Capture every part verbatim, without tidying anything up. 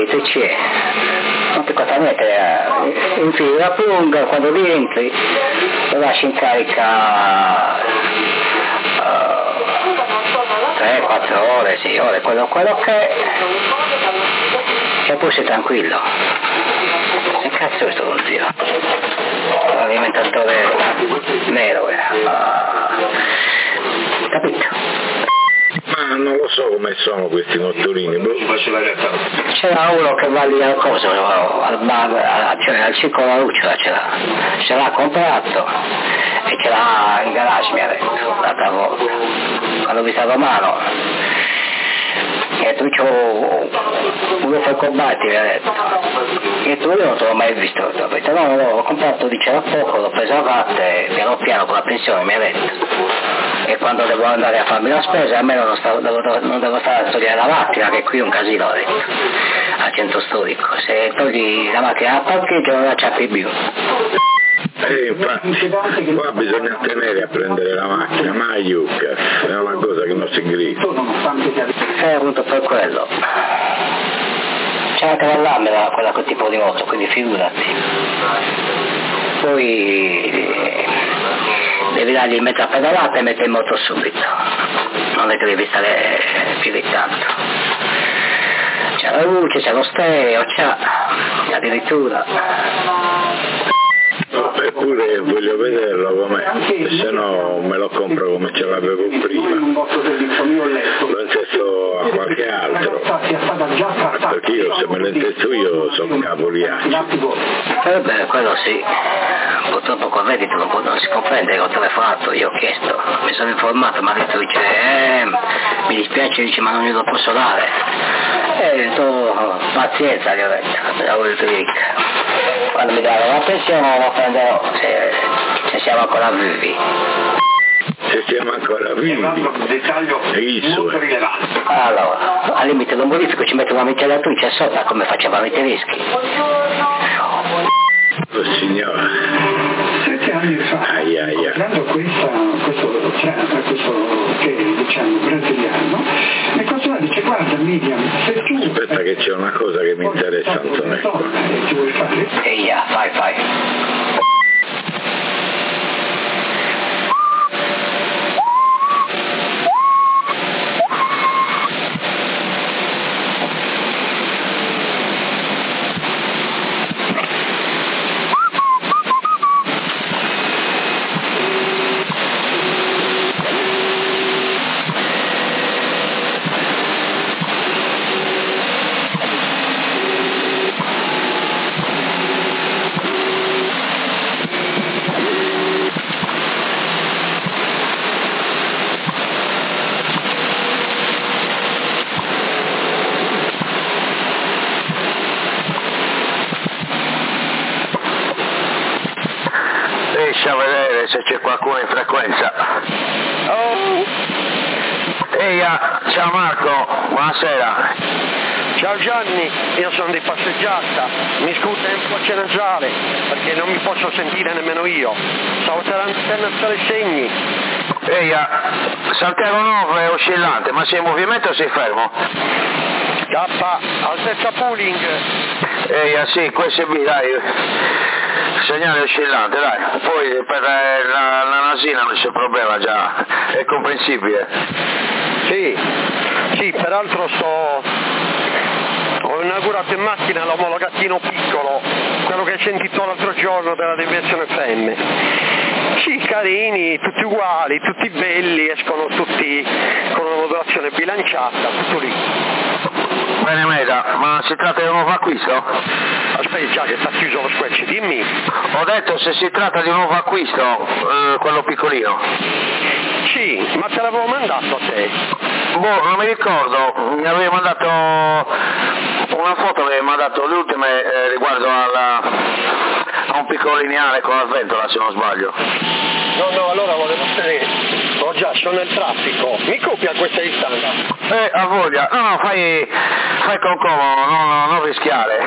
E c'è, non ti costa niente, eh, infili la punga, quando rientri lo lasci in carica tre quattro ore, sei ore, quello, quello che è, e poi sei tranquillo. Che cazzo è sto consiglio? L'alimentatore nero, eh. uh, capito? Ma non lo so come sono questi motorini. C'era uno che va lì al coso, al bar, cioè al circolo della lucciola, c'era, ce l'ha comprato e ce l'ha in garage, mi ha detto, l'altra volta, quando vi stava mano. E tu c'ho uno fa combatti, mi ha detto. E tu io non te l'ho mai visto, ho detto no, no, l'ho comprato, diceva poco, l'ho preso a parte, piano piano con la pensione, mi ha detto. E quando devo andare a farmi la spesa almeno non, stavo, devo, non devo stare a togliere la macchina, che qui è un casino, ho detto, al centro storico. Se togli la macchina al parcheggio non la ciappi più. Eh, infatti, qua bisogna tenere a prendere la macchina, ma aiuca, è una cosa che non si grida. È appunto per quello. C'è anche la lamella, quella col tipo di moto, quindi figurati. Poi devi dargli mezza pedalata e mettere in moto subito, non è che devi stare più di tanto. C'è la luce, c'è lo stereo, c'è addirittura. Eppure voglio vederlo com'è, se no me lo compro come ce l'avevo prima, lo intesto a qualche altro, perché io se me lo intesto io sono capoliaccio. Eh beh, quello sì, purtroppo con Reddit non, non si comprende, ho telefonato, io ho chiesto, mi sono informato, ma ha detto, dice, eh, mi dispiace, dice, ma non glielo posso dare. E ho detto, pazienza, gli ho detto, la voluto dire. Quando mi daranno la pensione la prenderò, se, se siamo ancora vivi. Se siamo ancora vivi, è isso. Allora, al limite lo modifico, ci metto una mitragliatrice sopra come facevano i tedeschi. Oh signore. Sette anni fa, ai, ai, ai. comprando questa, questo, questo che diciamo brasiliano, mi cosa dice, guarda Miriam, se tu... Aspetta che c'è una cosa che mi interessa, Antonetto. Ti vuoi fare? Ehi, yeah, vai, vai. A vedere se c'è qualcuno in frequenza. Oh. Ehi, ciao Marco, buonasera. Ciao Gianni, io sono di passeggiata, mi scusa un po' nasale perché non mi posso sentire nemmeno io. Stavo per alzare i segni. Ehi, Santiago nove è oscillante, ma sei in movimento o sei fermo? K, altezza pooling. Ehi, sì, questo è B, dai. Segnale oscillante, dai, poi per la, la nasina non c'è problema già, è comprensibile. Sì, sì, peraltro sto... ho inaugurato in macchina l'omologatino piccolo, quello che hai sentito l'altro giorno della deviazione F M. Sì, carini, tutti uguali, tutti belli, escono tutti con una modulazione bilanciata, tutto lì. Bene Meda, ma si tratta di un nuovo acquisto? Aspetta, già che sta chiuso lo squelch, dimmi. Ho detto se si tratta di un nuovo acquisto, eh, quello piccolino. Sì, ma te l'avevo mandato a te. Boh, non mi ricordo, mi avevi mandato una foto che mi ha mandato le ultime eh, riguardo alla, a un piccolo lineare con la sventola, se non sbaglio. No, no, allora volevo sapere. Oh già, sono nel traffico. Mi copia questa distanza? Eh, a voglia. No, no, fai, fai con comodo, non, non, non rischiare.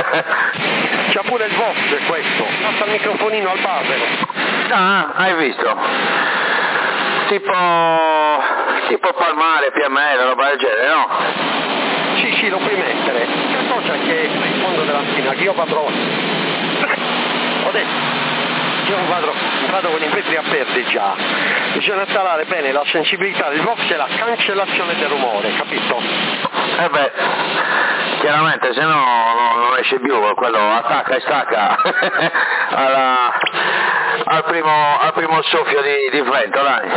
C'ha pure il Vox questo. Passa il microfonino al base. Ah, hai visto? Tipo tipo palmare, P M L, roba del genere, no? Sì, sì, lo puoi mettere. Che cosa che in fondo della spina, che io vado, ho detto, io vado, vado con i vetri aperti già, bisogna installare bene la sensibilità del box e la cancellazione del rumore, capito? Eh beh, chiaramente se no non, non esce più, quello attacca e stacca alla, al, primo, al primo soffio di, di vento, dai.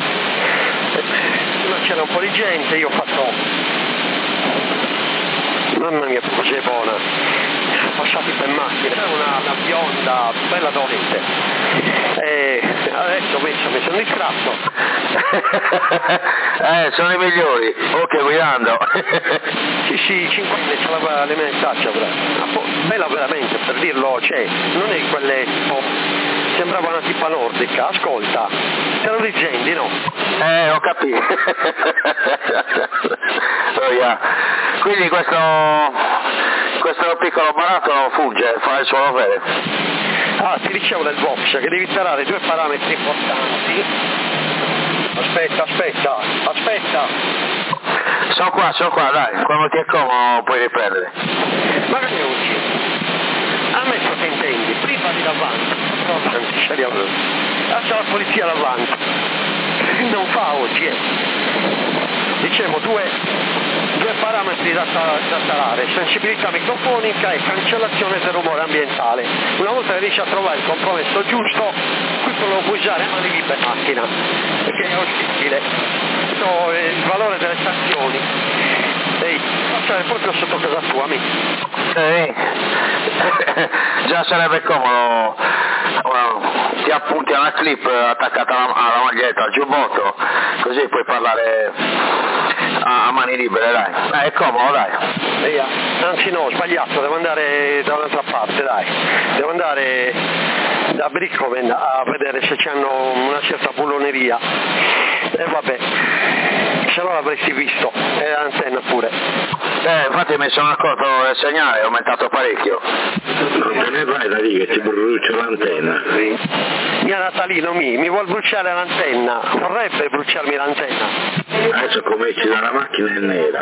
C'era un po' di gente, io ho fatto, mamma mia, cos'è buona. Passati per macchina, una, una bionda bella dolente e adesso penso mi sono distratto. Eh, sono i migliori, ok, guidando. Sì, sì, cinque anni ce l'aveva le mensaggi, bella veramente, per dirlo, cioè, non è quelle tipo, sembrava una tipa nordica, ascolta, te lo dicendi, no? Eh, ho capito. Oh, yeah. Quindi questo, questo piccolo barattolo fugge, fa il suo dovere. Ah, ti dicevo del box, che devi installare due parametri importanti. Aspetta, aspetta, aspetta. Sono qua, sono qua, dai, quando ti è comodo puoi riprendere. Ma che oggi? Ammesso che intendi, prima di davanti, no, avanti, scegliamo. Lascia la polizia davanti. Non fa oggi, eh. Dicevo, due, due parametri da, da installare, sensibilità microfonica e cancellazione del rumore ambientale. Una volta che riesci a trovare il compromesso giusto, qui lo puoi usare a mani libere in macchina, perché è ostile. Questo è il valore delle sanzioni. Ehi, passare proprio sotto casa tua, amico. Sì, già sarebbe comodo, ti appunti a una clip attaccata alla, alla maglietta, al giubbotto, così puoi parlare a, a mani libere, dai. Dai, è comodo, dai. Ehi, anzi no, ho sbagliato, devo andare da un'altra parte, dai. Devo andare da Brickoven a vedere se c'hanno una certa bulloneria. E eh, vabbè, se no l'avresti visto, e l'antenna pure. Eh, infatti mi sono accorto del segnale, è aumentato parecchio. Non te ne vai da lì che ti brucio l'antenna. Mia Natalino mi, mi vuol bruciare l'antenna, vorrebbe bruciarmi l'antenna. Adesso come esci dalla macchina è nera.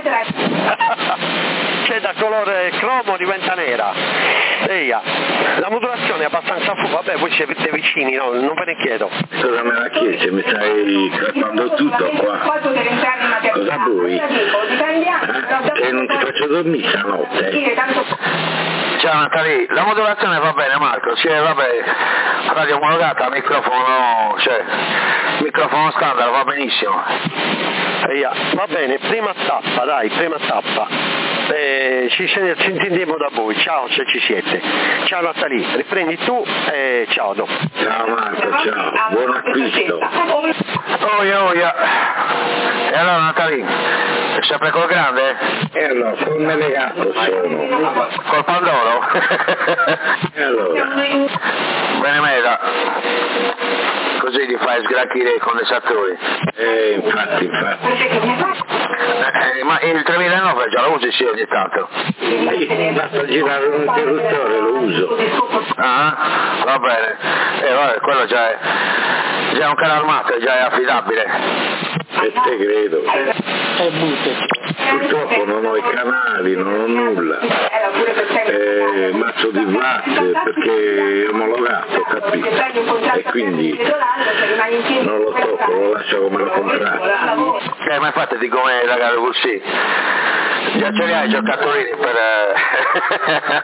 C'è da colore cromo diventa nera. Eia, la modulazione è abbastanza fu, vabbè voi siete vicini, no? Non ve ne chiedo. Cosa me la chiedi? Mi stai crepando tutto qua. Cosa vuoi? Eh? Che non ti faccio dormire stanotte. Ciao Natalie, la modulazione va bene Marco, sì, vabbè, radio omologata, microfono, cioè, microfono standard va benissimo. Eia, va bene, prima tappa, dai, prima tappa. Eh, ci sentiremo da voi, ciao se ci siete. Ciao Natalie, riprendi tu e ciao dopo. Ciao Marco, ciao, buon acquisto. Oia, oia. E allora Natalie, sei sempre col grande? E allora, con me legato sono. Col Pandoro? E allora? Bene meda. Così gli fai sgranchire i condensatori. Eh, infatti, infatti. Eh, ma il tremilanove già lo usi sì ogni tanto? Sì, basta girare un interruttore, lo uso. Ah, va bene. Eh, vabbè, quello già è, già è un carro armato, già è affidabile. E te credo. Purtroppo non ho i canali, non ho nulla. Eh, mazzo di watt perché è omologato, capito? E quindi non lo tocco, lo lascio come l'ho comprato. Eh, ma infatti di come la gara così. Già ce li hai i giocatori per, eh,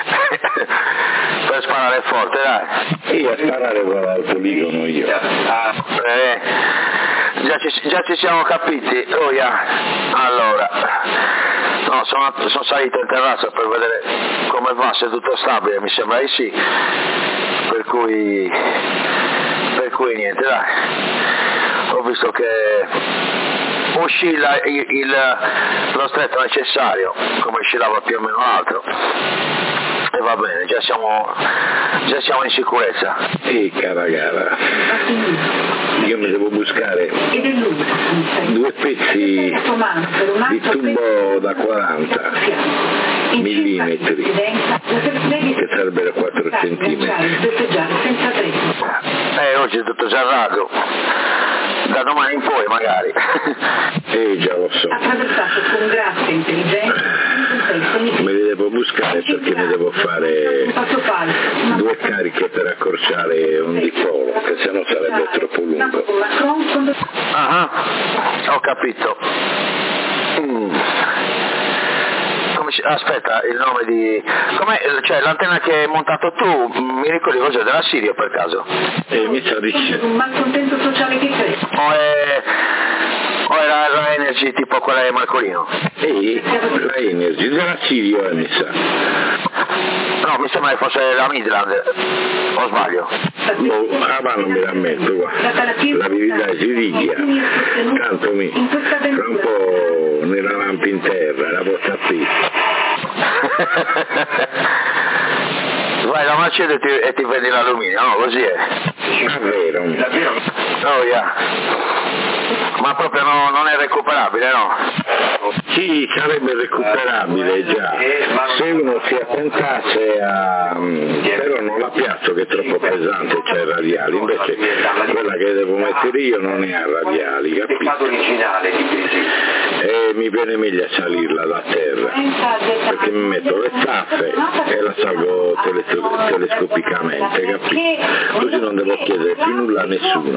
per sparare forte, dai. Io a sparare vado al poligono io. Eh, già, ci, già ci siamo capiti. Oh, yeah. Allora, no, sono, sono salito in terrazza per vedere come va, se è tutto stabile, mi sembra di sì. Per cui, per cui niente, dai. Ho visto che oscilla il, il, lo stretto necessario, come oscillava più o meno l'altro. E va bene, già siamo, già siamo in sicurezza. Sì, cara gara. Io mi devo buscare due pezzi di tubo da quaranta millimetri, che sarebbero quattro centimetri. Eh, oggi è tutto serrato. da domani in poi magari. Eh già lo so. Attraversato con grazia intelligente. Me li devo buscare perché mi devo fare due cariche per accorciare un dipolo, che sennò sarebbe troppo lungo. Ah, ho capito. Mm. Come si... Aspetta, il nome di... Com'è? Cioè l'antenna che hai montato tu, mi ricordi cos'è? Della Sirio per caso? Eh, mi sa di sì. Un malcontento sociale che cresce. O è... O era la Energy tipo quella di Marcolino? Ehi, la Energy, della Sirio eh, mi sa. No, mi sembra che fosse la Midland, o sbaglio? Oh, ah, ma non me la metto, guarda. La verità si ridia. Tanto mi, fra un po' nella lampa in terra, la porta qui. Vai la Mercedes e ti, e ti vendi l'alluminio, no? Così è. Davvero? Oh yeah. Ma proprio no, non è recuperabile, no? Sì, sarebbe recuperabile già, se uno si attentasse a... però non la piazzo che è troppo pesante, c'è radiali, invece quella che devo mettere io non è a radiali, capito? E mi viene meglio a salirla da terra, perché mi metto le staffe e la salgo teles- telescopicamente, capito? Così non devo chiedere più nulla a nessuno.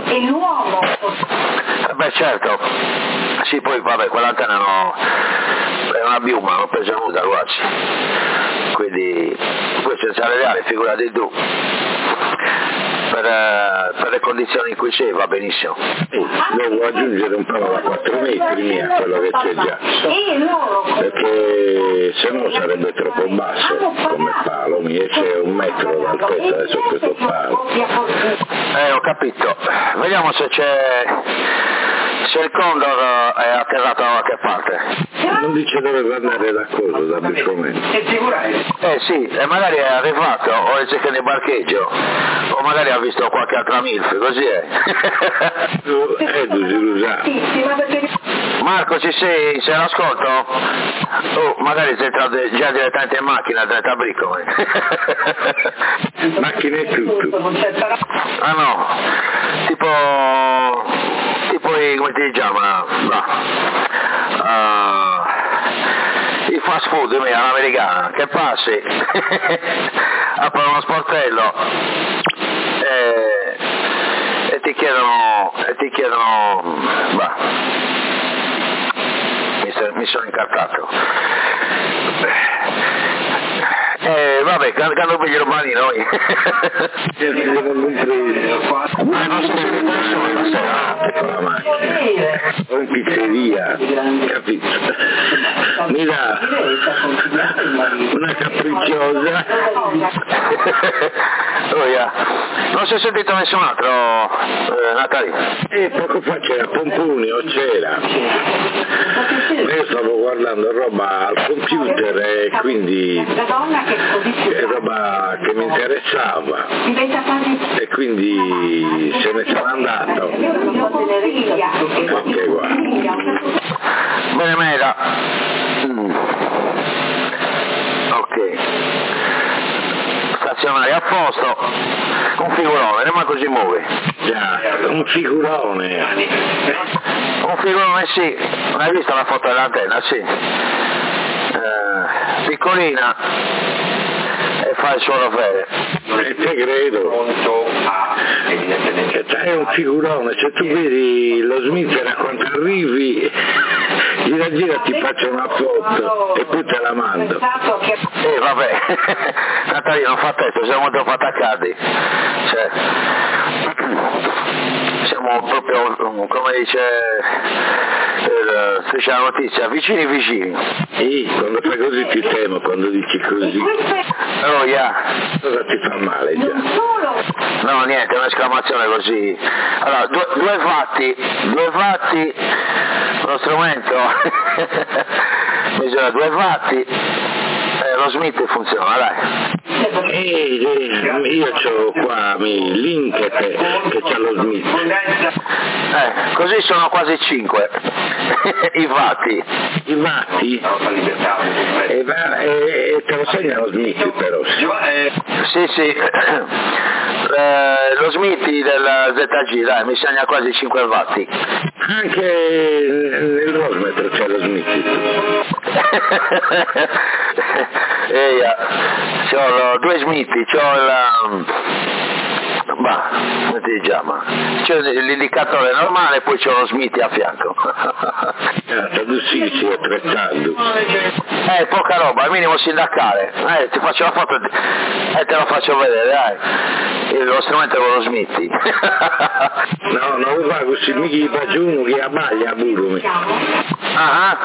Beh certo, sì poi vabbè quell'antenna no, è una biuma, non pesa nulla quasi, quindi poi senza radiale figurati tu, per, eh, per le condizioni in cui sei va benissimo. Eh, devo aggiungere un palo da quattro metri mia, quello che c'è già, perché se no sarebbe troppo basso come palo, mi esce un metro d'altezza adesso questo palo. Eh ho capito, vediamo se c'è... se il Condor è atterrato da qualche parte. Non dice dove andare da cosa, da Bicomene. Eh sì, e magari è arrivato, o è cercato di parcheggio, o magari ha visto qualche altra milf, così è. Eh, tu si usa. Marco ci sei, sei all'ascolto? Oh, magari sei entrato già direttamente in macchina, da Bricome. Macchina e tutto. Ah no, tipo... tipo i, come si chiama? No. Uh, i fast food all'americana, che passi, aprono uno sportello e, e ti chiedono, e ti chiedono, bah, mi, so, mi sono incartato. Eh, vabbè, quando pigli romani noi. O in pizzeria, capito? Mi dà una capricciosa. Oh, yeah. Non si è sentito nessun altro, eh, Natali? E poco fa c'era Pomponi o c'era. Io stavo guardando roba al computer e quindi è roba che mi interessava e quindi se ne sono andato. Ok, guarda. Bene, Mela. Mm. Ok. Stazionario a posto. Un figurone, ma così muove. Già, un figurone. Un figurone, sì. Hai visto la foto dell'antenna? Sì. Eh, piccolina. E fa il suo dovere. E te credo. È un figurone, se tu vedi lo Smith a quanto arrivi, gira gira ti faccio una foto e poi te la mando. Eh vabbè, Natalino non fa testo, siamo troppo attaccati. Cioè, siamo proprio, come dice il Striscia la Notizia, vicini vicini. E quando fai così ti temo, quando dici così. Oh yeah. Cosa ti fa male già? No, niente, un'esclamazione così. Allora, due, due fatti, due fatti, lo strumento misura due fatti, eh, lo Smith funziona, dai. Eh, io c'ho qua il link che, che c'ha lo Smith. Eh, così sono quasi cinque i fatti. I fatti? E, va, e, e te lo segna lo Smith però. Sì, sì, eh, lo Smithy del Z G, dai, mi segna quasi cinque watt. Anche nel Rosmetro c'è lo Smithy. Ehi, c'ho due Smithy, c'ho il... ma, come ti chiama? C'è l'indicatore normale e poi c'è lo Smithy a fianco. Ah, tu sì, sì, attrezzando. Eh, poca roba, al minimo sindacale. Eh, ti faccio la foto e eh, te la faccio vedere, dai. Lo strumento con lo Smithy. No, non lo fa così, mica gli faccio uno che abbaglia a burro. Ah,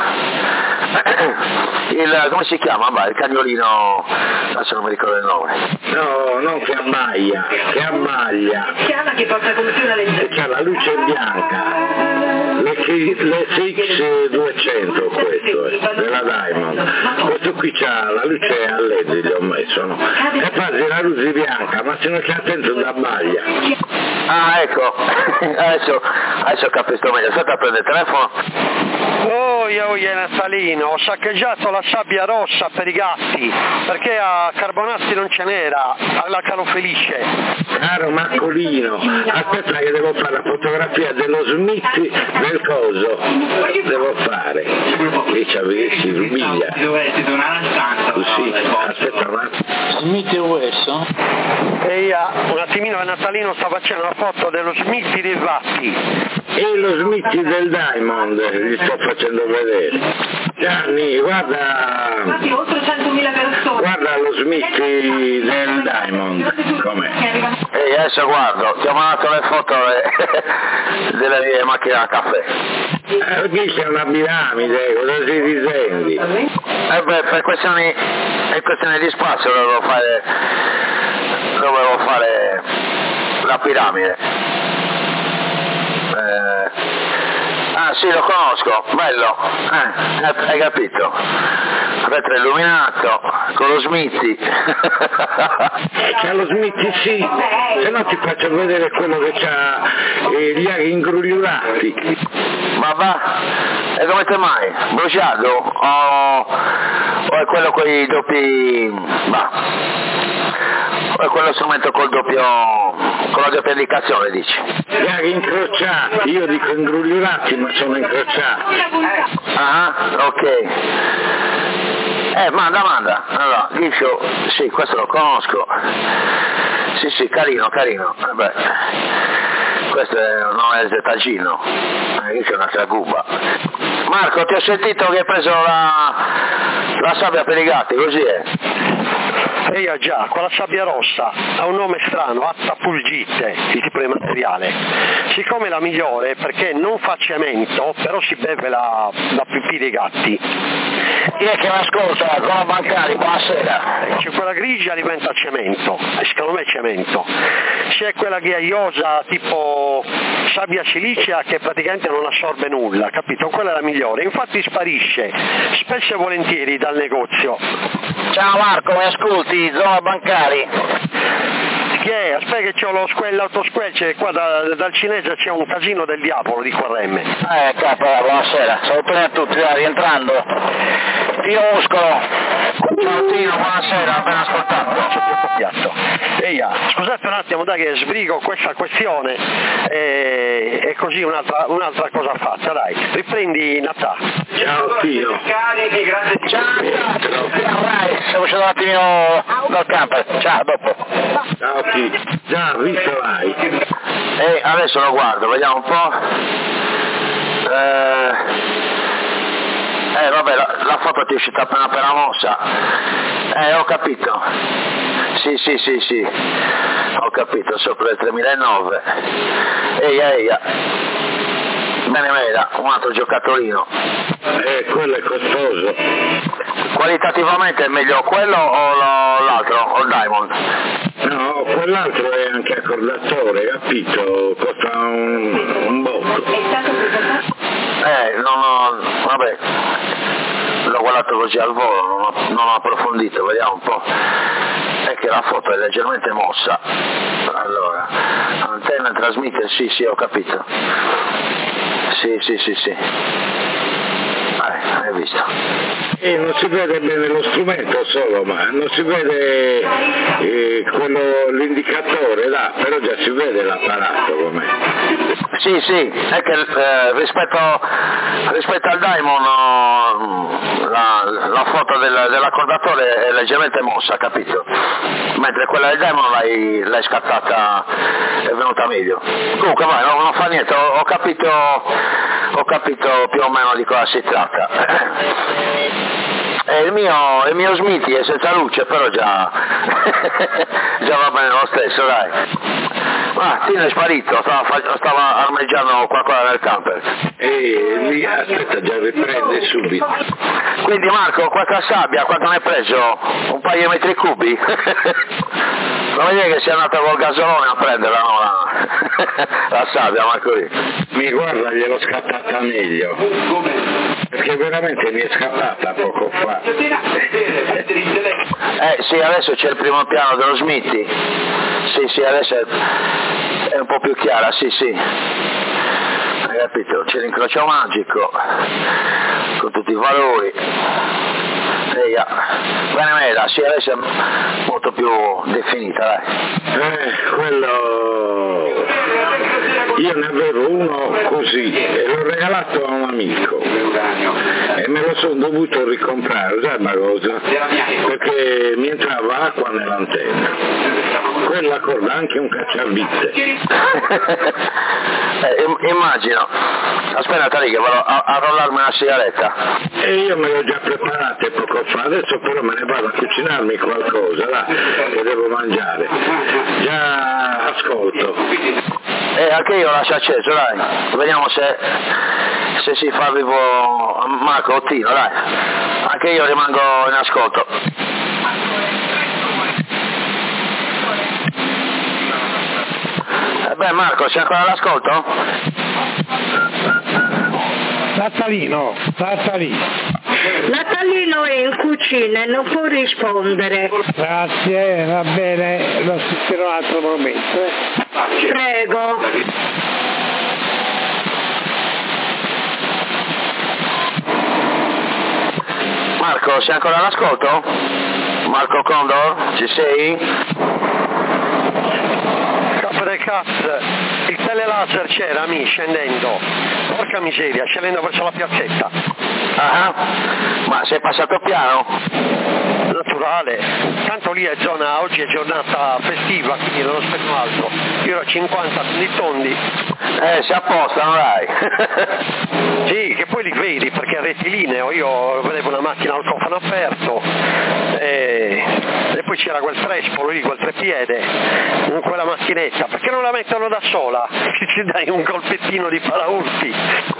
il, come si chiama? Bah, il cagnolino, adesso non mi ricordo il nome. No, non che abbaglia, che abbaglia. Chiama che porta come più una leggera. C'ha la luce bianca. L'S X duecento questo è, della Diamond. Questo qui c'ha la luce a L E D, gli ho messo, no? E fate la luce bianca, ma se non c'è attento da abbaglia. Ah, ecco, adesso, adesso capisco meglio. Aspetta a prendere il telefono. Oh, io io Natalino, ho saccheggiato la sabbia rossa per i gatti, perché a Carbonazzi non ce n'era, alla Calofelice. Caro Marcolino, aspetta che devo fare la fotografia dello Smithy del coso. Devo fare. E ci avessi rubiglia. Dovete donare la stanza. Così, aspetta un attimo. Smithy e Wesson? E un attimino a Natalino sta facendo una foto dello Smithy dei Vatti. E lo Smithy del Diamond, gli sto facendo vedere. Gianni, guarda, oltre centomila persone. guarda lo Smithy del Diamond, com'è? Ehi, adesso guardo, ti ho mandato le foto delle mie macchine a caffè. Eh, qui c'è una piramide, cosa si disegni? Eh beh, per questioni, per questioni di spazio dovevo fare, dovevo fare la piramide. Eh, ah sì, lo conosco, bello, eh, hai capito? Retro illuminato, con lo Smithy. C'è lo Smithy sì, se no ti faccio vedere quello che c'ha eh, gli aghi ingrugliurati. Ma va, e come te mai? Bruciato? O, o è quello con i doppi... va? O è quello strumento col doppio... con la doppia indicazione, dici? Gli aghi incrociati, io dico ingrugliurati ma sono incrociati. Ah, ok. Eh, manda, manda. Allora, Ghiscio, sì, questo lo conosco. Sì, sì, carino, carino. Vabbè. Questo è, non è il Zetagino. Eh, Ghiscio è un'altra cuba. Marco, ti ho sentito che hai preso la, la sabbia per i gatti, così è? E io già, quella sabbia rossa ha un nome strano, attapulgite, il tipo di materiale. Siccome è la migliore perché non fa cemento, però si beve la, la pipì dei gatti. Chi è che mi ascolta? Sono Bancari, buonasera. C'è quella grigia diventa cemento, e secondo me è cemento. C'è quella ghiaiosa tipo sabbia silicea che praticamente non assorbe nulla, capito? Quella è la migliore, infatti sparisce spesso e volentieri dal negozio. Ciao Marco, mi ascolti? Zona Bancari. Che è? Aspetta che c'ho lo squel, l'autosquel, c'è qua da, dal cinese c'è un casino del diavolo di Quarremme. Eh capo, buonasera, salutone a tutti, dai, rientrando. Tino Muscolo. Ciao Tino, buonasera, appena ascoltato. C'è più piatto. Eia, scusate un attimo, dai che sbrigo questa questione e, e così un'altra, un'altra cosa fatta, dai. Riprendi Natà. Ciao Tino. Ciao, ciao, dai, siamo usciti un attimino dal camper. Ciao, dopo. Ciao Tino. Già, visto l'hai. E adesso lo guardo, vediamo un po'. Eh, eh vabbè, la, la foto ti è uscita appena per la mossa. Eh, ho capito. Sì, sì, sì, sì. Ho capito, sopra il tremilanove. Eia, eia. Bene, Meda, un altro giocatorino. Eh, quello è costoso. Qualitativamente è meglio quello o lo, l'altro, o il Diamond? No, quell'altro è anche accordatore, capito? Costa un, un botto. Eh, non ho... vabbè, l'ho guardato così al volo, non ho, non ho approfondito, vediamo un po'. È che la foto è leggermente mossa. Allora, antenna transmitter, sì, sì, ho capito. Sì, sì, sì, sì. Eh, hai visto? E non si vede bene lo strumento solo, ma non si vede eh, quello, l'indicatore là, però già si vede l'apparato com'è. Sì, sì, è che eh, rispetto, rispetto al Diamond la, la foto del, dell'accordatore è leggermente mossa, capito? Mentre quella del Diamond l'hai, l'hai scattata, è venuta meglio. Comunque vai, no, non fa niente, ho, ho capito ho capito più o meno di cosa si tratta. E il mio, il mio Smithy è senza luce, però già, già va bene lo stesso, dai. Ah, Tino è sparito, stava, stava armeggiando qualcosa nel camper. E lì, aspetta, già riprende subito. Quindi Marco, quanta sabbia, quanto ne hai preso? Un paio di metri cubi? Non vedi che sei andato col gasolone a prenderla, no? La, la sabbia, Marco lì. Mi guarda, gliel'ho scattata meglio. Perché veramente mi è scappata poco fa. Eh sì, adesso c'è il primo piano dello Smithy. Sì, sì, adesso è, è un po' più chiara, sì, sì. Hai capito? C'è l'incrocio magico con tutti i valori. Ehi, bene mela, sì, adesso è molto più definita, dai. Eh, quello... Io ne avevo uno così e l'ho regalato a un amico e me lo sono dovuto ricomprare, sai una cosa? Perché mi entrava acqua nell'antenna. Quella corda anche un cacciavite. eh, immagino. Aspetta lì che vado a, a rollarmi una sigaretta. E io me l'ho già preparata poco fa, adesso però me ne vado a cucinarmi qualcosa là che devo mangiare. Già ascolto. Eh, anche io lascio acceso, dai. Vediamo se, se si fa vivo Marco o Tino, dai. Anche io rimango in ascolto. Eh beh Marco, sei ancora all'ascolto? Natalino, Natalino. Natalino è in cucina e non può rispondere. Grazie, va bene, lo assisterò un altro momento. Eh. Prego. Marco, sei ancora all'ascolto? Marco Condor, ci sei? Capo del cazzo, il telelaser c'era, mi scendendo. Porca miseria, scendendo verso la piazzetta. Ah, ma sei passato piano? Naturale, tanto lì è zona, oggi è giornata festiva, quindi non aspetto altro. Io ero a cinquanta di tondi. Eh, si appostano, dai. Sì, che poi li vedi perché è rettilineo, io vedevo una macchina al cofano aperto e, e poi c'era quel trespolo lì, quel trepiede, in quella macchinetta, perché non la mettono da sola? Ci dai un colpettino di paraurti.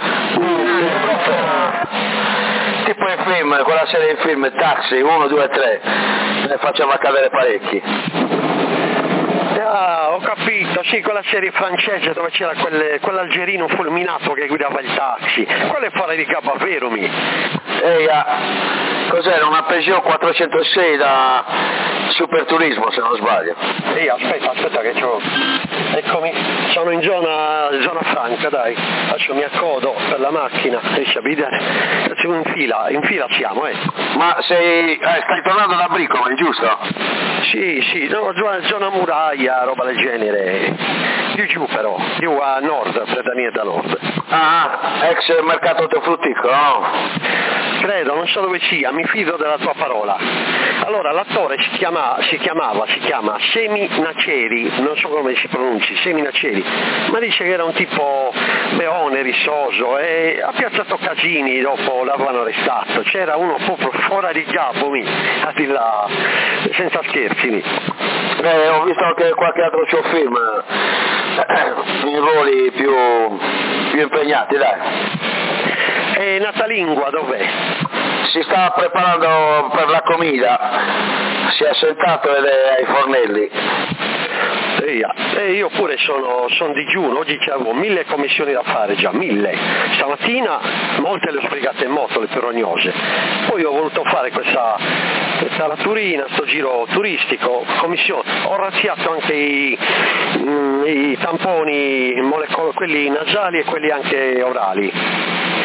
Tipo in film, quella serie di film, Taxi, uno, due, tre, ne facciamo cadere parecchi. Ah, ho capito, sì, quella serie francese dove c'era quel, quell'algerino fulminato che guidava il taxi, quello è fuori di capo, vero mi? Ehi, ah, cos'era, una Peugeot quattrocentosei da Superturismo se non sbaglio. Ehi, aspetta, aspetta che c'ho, eccomi, sono in zona, zona franca, dai, adesso mi accodo per la macchina, riesci a vedere? In fila, in fila siamo, eh. Ma sei, eh, stai tornando da Bricole, giusto? Sì, sì, no, zona muraglia, roba del genere, più giù però, più a nord, Fredania da nord. Ah, ex mercato ortofrutticolo, no? Credo, non so dove sia, mi fido della tua parola. Allora, l'attore si, chiama, si chiamava, si chiama Semi Naceri, non so come si pronunci, Semi Naceri, ma dice che era un tipo beone, rissoso e ha piazzato casini dopo l'avevano arrestato, c'era uno proprio fuori di capo, mi, a di là, senza scherzi. Mi. Eh, ho visto anche qualche altro suo film, in ruoli più, più impegnati, dai. E Natalingua dov'è? Si sta preparando per la comida, si è assentato ed è ai fornelli. E io pure sono, sono digiuno, oggi avevo mille commissioni da fare già, mille. Stamattina molte le ho sbrigate in moto, le perognose. Poi ho voluto fare questa, questa laturina, sto giro turistico, commissione. Ho razziato anche i, i tamponi, molecol- quelli nasali e quelli anche orali.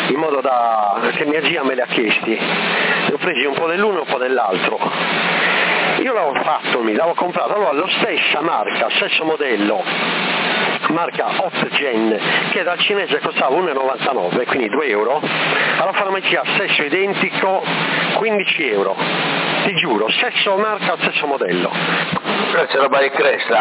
in modo da che mia zia me li ha chiesti, ne ho presi un po' dell'uno e un po' dell'altro. Io l'avevo fatto, mi l'avevo comprato, allora la stessa marca, stesso modello, marca Hot Gen, che dal cinese costava uno virgola novantanove, quindi due euro, alla farmacia stesso identico, quindici euro, ti giuro, stesso marca, stesso modello. Questa è roba di cresta.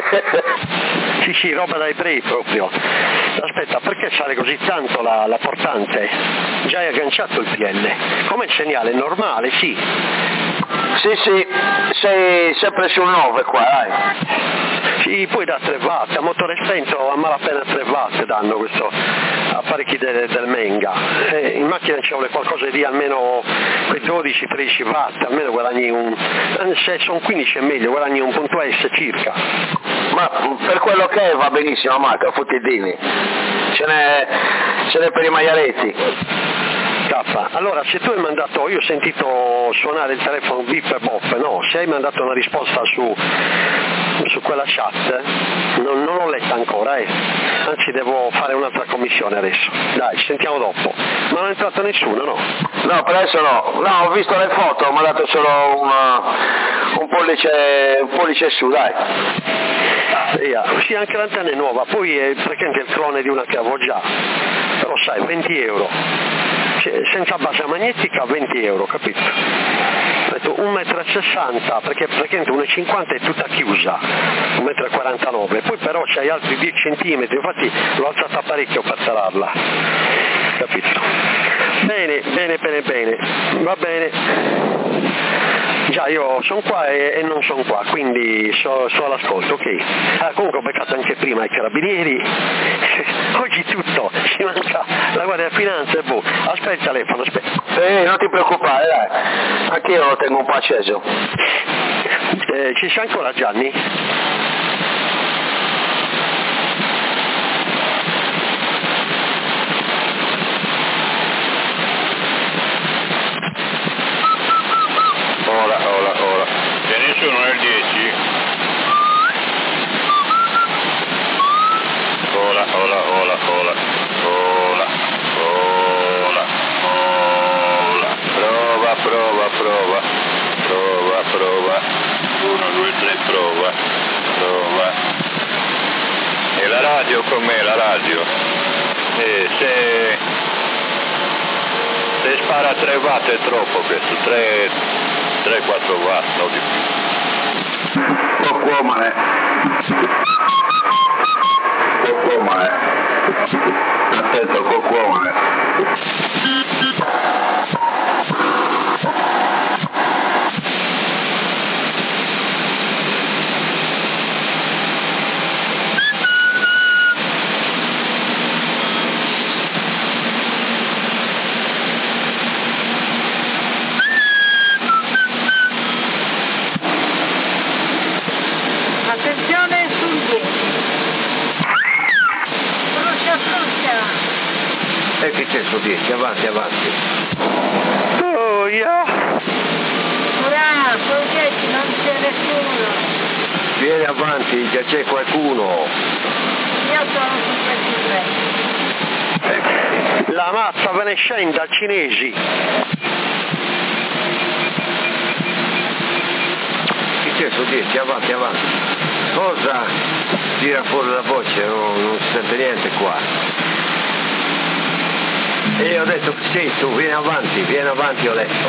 Sì, sì, roba dai pre proprio. Aspetta, perché sale così tanto la, la portante? Già hai agganciato il P L. Come segnale? Normale, sì. Sì, sì, sei sempre sul nove qua, dai. Sì, poi da tre watt, a motore spento a malapena tre watt danno questo apparecchi del, del Menga. E in macchina ci vuole qualcosa di almeno dodici tredici watt, almeno guadagni un, se sono quindici è meglio, guadagni un punto S circa. Ma per quello che è va benissimo, Marco, fottidini. Ce n'è, ce n'è per i maialetti. Allora, se tu hai mandato, io ho sentito suonare il telefono bip e bop, no, se hai mandato una risposta su, su quella chat, non, non l'ho letta ancora, eh. Anzi devo fare un'altra commissione adesso. Dai, ci sentiamo dopo. Ma non è entrato nessuno, no? No, per adesso no. No, ho visto le foto, mi ha dato solo una, un pollice, un pollice su, dai. Yeah. Sì, anche l'antenna è nuova, poi è praticamente il clone di una che avevo già, però sai, venti euro. Senza base magnetica venti euro, capito? Ho detto un metro e sessanta, perché praticamente uno virgola cinquanta è tutta chiusa, un metro e quarantanove, poi però c'hai altri dieci centimetri, infatti l'ho alzata parecchio per tararla, capito? Bene, bene, bene, bene, va bene. Già, io sono qua e, e non sono qua, quindi so, so all'ascolto, ok. Ah, comunque ho beccato anche prima i carabinieri, oggi tutto, ci manca la Guardia di Finanza e boh. Aspetta il telefono, aspetta. Eh, non ti preoccupare, dai, anch'io lo tengo un po' acceso. Eh, ci sei ancora, Gianni? Ora, ora, ora. Ce ne sono nel dieci? Ora, ora, ora, ora. Ora, ora, ora. Prova, prova, prova. Prova, prova. Uno, due, tre, prova. Prova. E la radio com'è la radio? Eh, se... Se spara tre watt è troppo questo, tre quattro watt, no di più. Coccomane. Coccomane. Attento, coccomane. Attenzione sul dieci. Fruscia, fruscia. E che c'è su dieci? Avanti, avanti. Oh, yeah. Ora, sul dieci non c'è nessuno. Vieni avanti, già c'è qualcuno. Io sono su ventitré. La mazza ve ne scende a cinesi. Chi c'è su dieci? Avanti, avanti. Cosa? Tira fuori la voce, non, non si sente niente qua. E io ho detto sì, tu vieni avanti, vieni avanti, ho detto.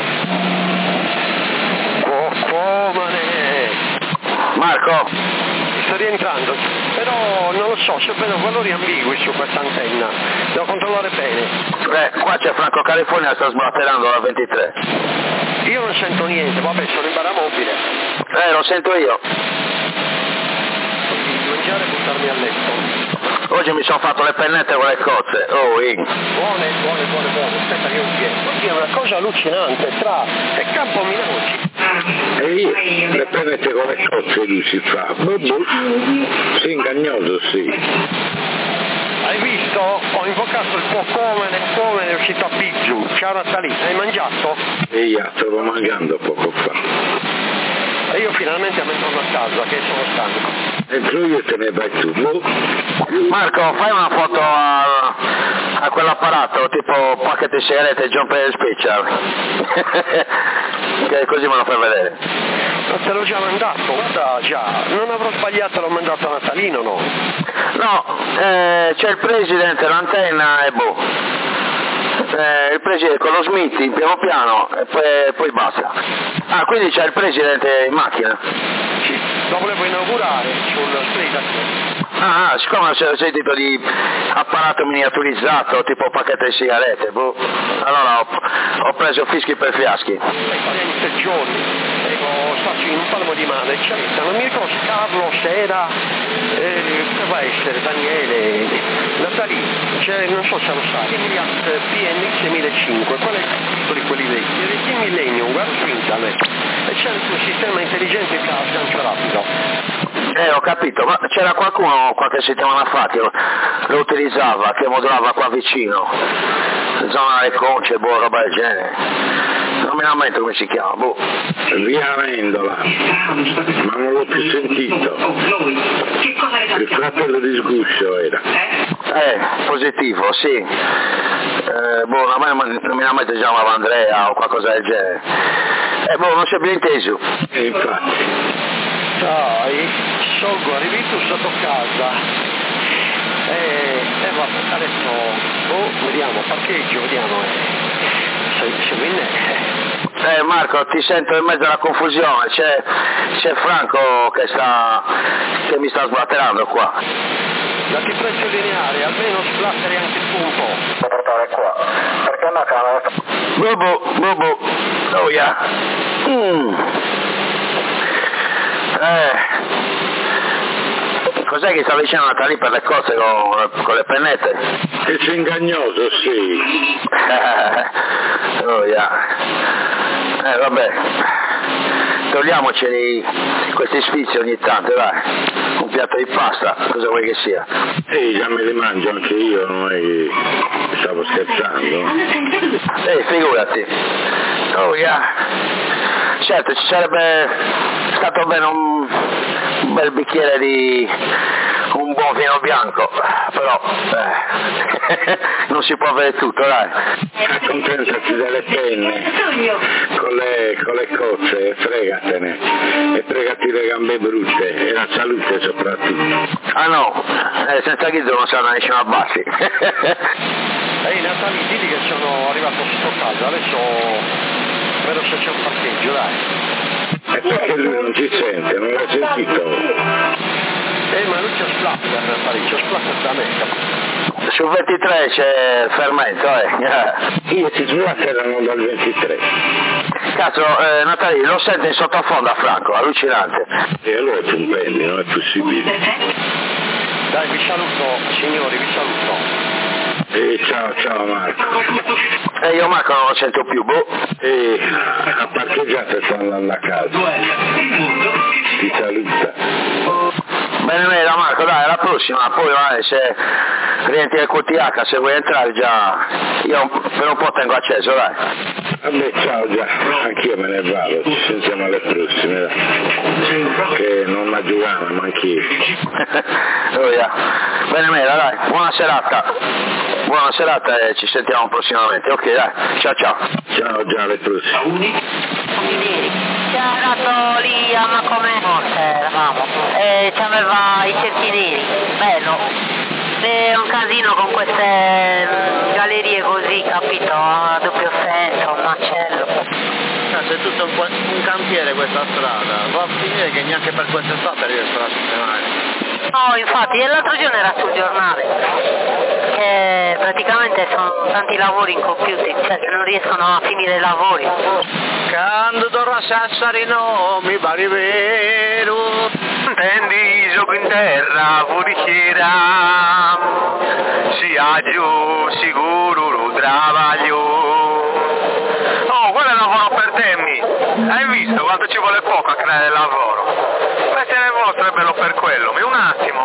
Oh, comane! Marco! Sto rientrando, però non lo so, se vedo valori ambigui su questa antenna, devo controllare bene. Eh, qua c'è Franco California, sta smatterando la ventitré. Io non sento niente, vabbè, sono in baramobile. Eh, lo sento io. Mangiare e buttarmi a letto. Oggi mi sono fatto le pennette con le cozze. Oh, in. Buone, buone, buone, buone. Aspetta che io chiedo. Oddio, è una cosa allucinante, tra è Campo Minauci. E io, le pennette con le cozze lui si fa. Boh, sì, ingagnoso, sì. Hai visto? Ho invocato il tuo come, nel come è uscito a Pizzu. Ciao Natali, hai mangiato? E io stavo mangiando poco fa. io finalmente mi torno a casa che sono stanco. Entro io e te ne vai tu. Marco, fai una foto a, a quell'apparato tipo pacchetto di sigarette John Player Special. Che così me lo fai vedere. Ma te l'ho già mandato, guarda già, non avrò sbagliato, l'ho mandato a Natalino, no? No, eh, c'è il presidente, l'antenna e boh. Eh, il presidente con lo Smith in piano piano e poi, poi basta. Ah, quindi c'è il presidente in macchina? Sì, lo volevo inaugurare sul street. Ah, siccome ho sentito di apparato miniaturizzato tipo pacchetto di sigarette, boh. Allora ho, ho preso fischi per fiaschi. quaranta giorni, ecco, stacci in palmo di mano, eccetera. Non mi ricordo se Carlo, se era, eh, poteva essere Daniele, Natali, cioè, non so se lo sai, P N X millecinque, qual è il titolo di quelli vecchi? Era il Team Millennium, guarda su internet, e c'era il tuo sistema intelligente che ha sgancio rapido. Eh, ho capito, ma c'era qualcuno qualche settimana fa che lo, lo utilizzava, che modulava qua vicino, zona delle Conce, boh, roba del genere. Non mi lamento come si chiama, boh. Via Vendola, ma non l'ho più sentito. Il fratello di Sguscio era. Eh, positivo, sì. Eh, boh, non mi lamento, si chiamava Andrea o qualcosa del genere. Eh, boh, non si è più inteso. E infatti. Dai, sciolgo, arrivi tu sotto casa. E eh, eh, vabbè, adesso, oh, vediamo, parcheggio, vediamo. Eh. Siamo in eh. Eh Marco, ti sento in mezzo alla confusione, c'è, c'è Franco che sta che mi sta sblatterando qua. Dati prezzo lineare, almeno sblatteri anche tu un po'. Devo portare qua, perché la camera? Bobo, bobo, oh yeah. Mm. Eh, cos'è che sta vicino a Natali per le cose con, con le pennette? Che c'è ingagnoso, sì. Oh yeah. Eh vabbè, togliamoci questi sfizi ogni tanto, dai. Un piatto di pasta, cosa vuoi che sia? Sì, già me li mangio anche io, non è che stavo scherzando. Eh, figurati. Oh yeah. Certo, ci sarebbe stato bene un, un bel bicchiere di un buon vino bianco, però eh, non si può avere tutto, dai. Accontentati delle penne, con le, con le cozze, fregatene, e fregati le gambe brutte, e la salute soprattutto. Ah no, eh, senza chizzo non sanno nessuna bassi. Ehi Natali, digli che sono arrivato sotto casa, adesso vedo se c'è un parcheggio, dai. E perché lui non ci sente, non l'ha sentito? Eh, ma lui c'è splatter, Natali, c'è splatter da me. Sul ventitré c'è il fermento, eh. Io si sblatterano dal ventitré. Cazzo, eh, Natali, lo sente in sottofondo a Franco, allucinante. E allora tu prendi, non è possibile. Dai, vi saluto, signori, vi saluto. E ciao, ciao Marco. E eh, io Marco non lo sento più, boh. E ha parcheggiato e sta andando a casa. Ti saluta. Bene, bene, Marco, dai, alla prossima, poi vai, se rientri al Q T H, se vuoi entrare già, io per un po' tengo acceso, dai. Vabbè, ciao già, anch'io me ne vado, ci sentiamo alle prossime, dai. Che non mi giocano, ma anch'io. Oh, yeah. Bene, bene, dai, buona serata. Buona serata e ci sentiamo prossimamente, ok, dai, ciao ciao. Ciao, già alle prossime. C'era andato lì a Macomè, eravamo, e c'aveva i cerchi neri, bello, è un casino con queste gallerie così, capito, a doppio senso, un macello. C'è tutto un, un cantiere questa strada, va a finire che neanche per quest'estate riescono a sistemare. No, infatti, e l'altro giorno era sul giornale, che praticamente sono tanti lavori incompiuti, cioè non riescono a finire i lavori. Quando torno a Sassari no mi pare vero, prendi gioco in terra fuori sera, si agio sicuro lo travaglio. Oh, quello è lavoro per temmi, hai visto quanto ci vuole poco a creare il lavoro? Mettete nel vostro è bello per quello, ma un attimo.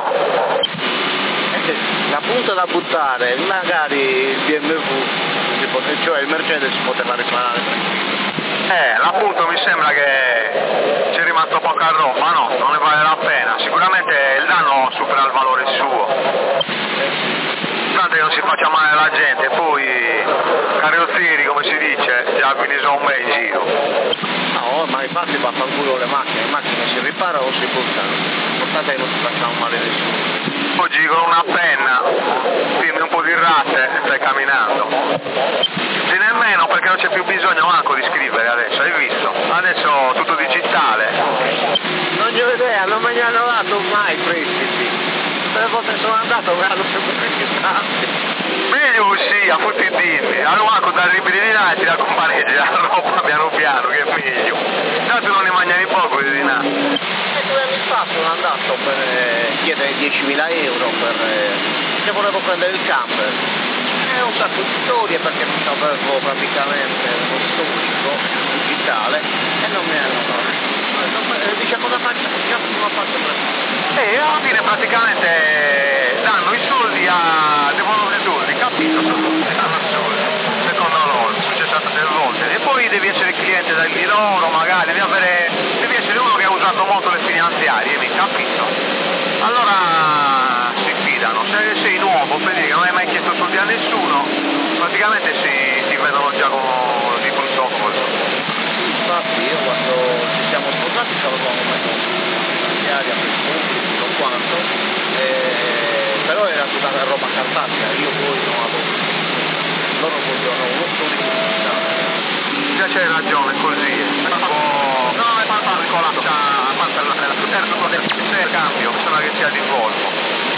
La punta da buttare, magari il B M W, cioè il Mercedes si poteva riparare tranquillo. Eh, l'appunto mi sembra che ci è rimasto poca roba, no, non ne vale la pena, sicuramente il danno supera il valore suo, tanto che non si faccia male alla gente, poi carrozzieri come si dice, già quindi sono un bel in giro. No, ma infatti vaffanculo le macchine, le macchine si riparano o si buttano, l'importante è che non si facciamo male nessuno. Oggi con una penna firmi un po' di ratte e stai camminando. E nemmeno perché non c'è più bisogno manco di scrivere adesso, hai visto? Adesso tutto digitale. Non ne ho idea, non me ne hanno dato mai prestiti. Per le volte sono andato me l'hanno sempre prestati. Meglio così, a tutti i dimmi. Allora manco da libri di là e ti raccompagni la roba piano piano, che è meglio. Tanto non ne mangiano poco di là. E due anni fa sono andato per eh, chiedere diecimila euro per, eh, che volevo prendere il camper. E un sacco di storie perché non sapevo praticamente uno storico digitale e non mi hanno fatto. Dice cosa faccio? Come faccio per... E alla fine praticamente danno i soldi a... devono i soldi, capito? Danno i soldi, secondo loro, è successo tante volte. E poi devi essere cliente di loro, magari, devi avere... devi essere uno che ha usato molto le finanziarie, mi capito? Allora si fidano, se sei nuovo, per dire che non hai mai chiesto soldi a nessuno, praticamente si, si vedono già con di un gioco. Infatti io quando ci siamo sposati avevamo messo finanziaria per pubblico, non quanto, eh, però era tutta una roba cartacea, io poi non avevo, loro vogliono uno studio digitale. Già c'hai ragione, così. No, non è fatto colato, c'ha fatto la terza cosa del cambio, sembra che sia di Volvo.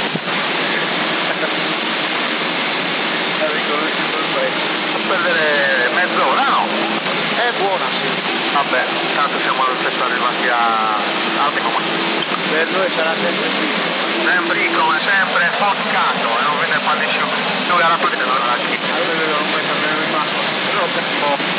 Non perdere mezz'ora, no? È buona, sì. Vabbè, tanto siamo allo stesso arrivati a... a come? Per noi sarà sempre qui. Sempre come sempre, podcast, e non vede fare più. Noi alla fine non era qui. Allora non puoi sapere il masso. Però per un po'.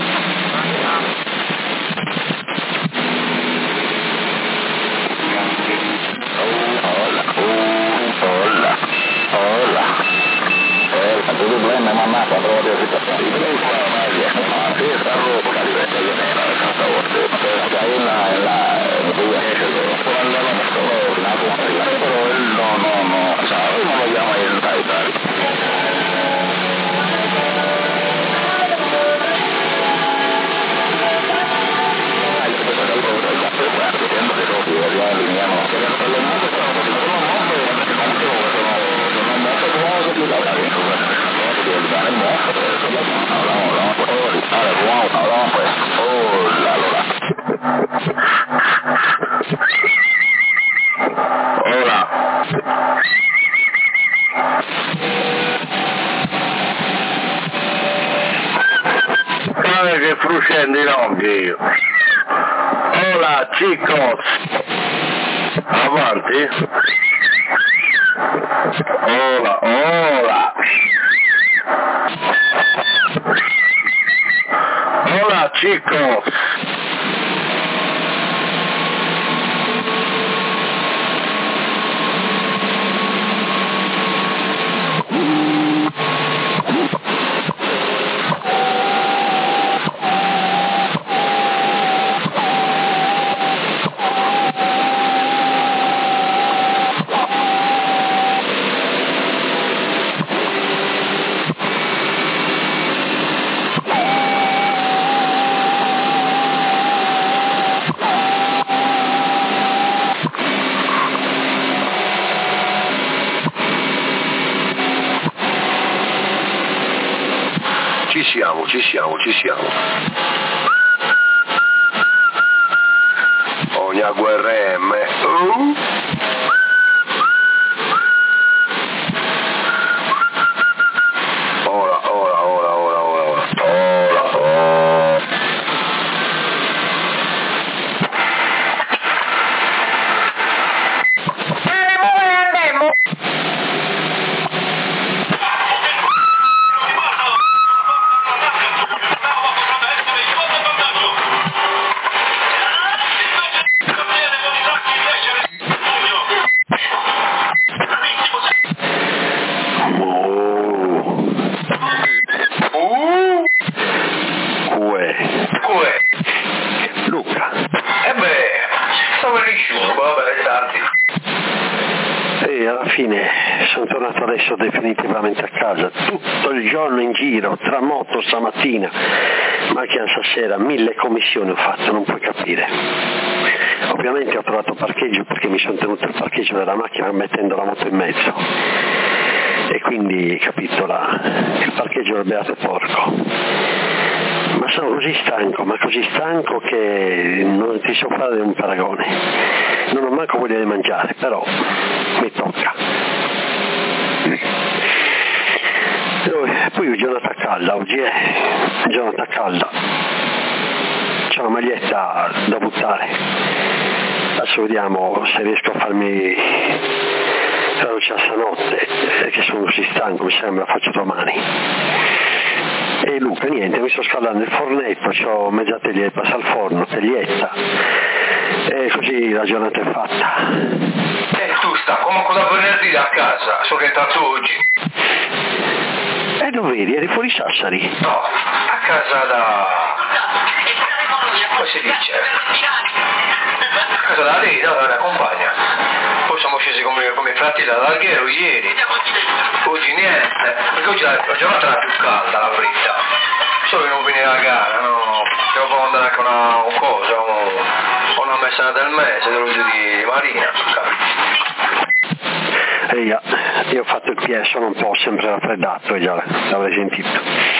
Hola, hola, hola. Il problema è mamma quando ho detto che il problema è meglio, ma se sta roba di questa genera è stata forte, perché una è la due esce quando non sono una cosa, però no, no, no, sa, non vogliamo aiutare i tali. Che fruscendi l'occhio. Hola chicos. Avanti. Hola, hola. Hola chicos. Ci siamo, ci siamo, ci siamo. Ogni guerra M. Uh. Ora, ora, ora, ora, ora, ora, ora. trova nessuno, vabbè, è tardi. E alla fine sono tornato adesso definitivamente a casa, tutto il giorno in giro, tra moto stamattina, macchina stasera, mille commissioni ho fatto, non puoi capire. Ovviamente ho trovato parcheggio perché mi sono tenuto il parcheggio della macchina mettendo la moto in mezzo. E quindi, capito, la, il parcheggio del beato porco. Ma sono così stanco, ma così stanco che non ti so fare un paragone. Non ho manco voglia di mangiare, però mi tocca. Poi è giornata calda, oggi è giornata calda. C'è una maglietta da buttare. Adesso vediamo se riesco a farmi la doccia stanotte, perché sono così stanco, mi sembra, faccio domani. E Luca, niente, mi sto scaldando il fornetto, c'ho mezza teglietta al forno, teglietta, e così la giornata è fatta. E tu sta, comunque da venerdì a casa, sono rientrato oggi. E dove eri? Eri fuori Sassari? No, a casa da... come si dice? A casa da lei, no, dalla compagna. Poi siamo scesi come, come fratelli dall'Alghero ieri. Oggi niente, perché oggi la, la giornata era più calda, la verità. Solo che non venire la gara, no? Devo andare anche una, una cosa, una, una messa del mese, dello di Marina, capito? Eia, io ho fatto il P S, sono un po' sempre raffreddato, e già l'avrei sentito.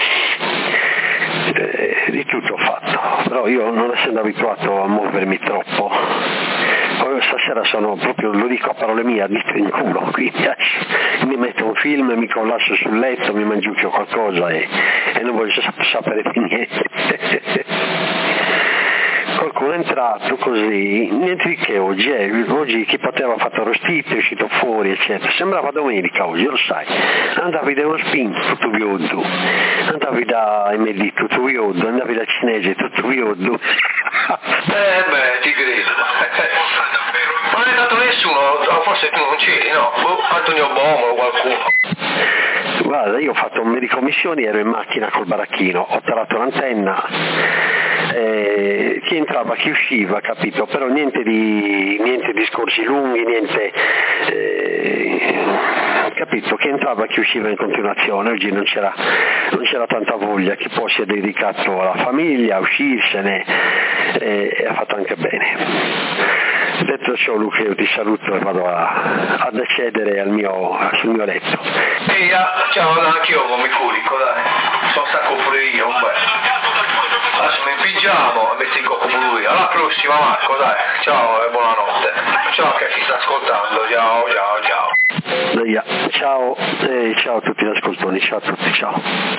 Eh, di tutto ho fatto, però io non essendo abituato a muovermi troppo, poi stasera sono proprio, lo dico a parole mie, a dito in culo, quindi mi metto un film, mi collasso sul letto, mi mangiucchio qualcosa e, e non voglio sapere più niente. Qualcuno è entrato così, niente di che oggi, eh. Oggi chi poteva ha fatto rostito, è uscito fuori, eccetera. Sembrava domenica oggi, lo sai. Andavi da uno spin, tutto vioddo. Andavi da M D, tutto vioddo. Andavi da cinese, tutto vioddo. Eh beh, ti credo. Ma non è dato nessuno, forse tu non c'eri, no? Antonio Bomo o qualcuno. Guarda, io ho fatto un medico missioni, ero in macchina col baracchino, ho tarato l'antenna, eh, chi entrava, chi usciva, capito? Però niente di niente discorsi lunghi, niente, eh, capito? Chi entrava, chi usciva in continuazione. Oggi non c'era, non c'era tanta voglia, chi poi si è dedicato alla famiglia, a uscirsene, eh, e ha fatto anche bene. Detto ciò, Luca, io ti saluto e vado a, a decedere al mio, sul mio letto. Ehi, ciao, anch'io come curico, dai. Sono stacco pure io, un bel. Adesso mi pigiamo e metti il cocco pure lui. Alla prossima, Marco, dai. Ciao e buonanotte. Ciao anche a chi sta ascoltando. Ciao, ciao, ciao. Ciao, e ciao a tutti gli ascoltatori, ciao a tutti, ciao.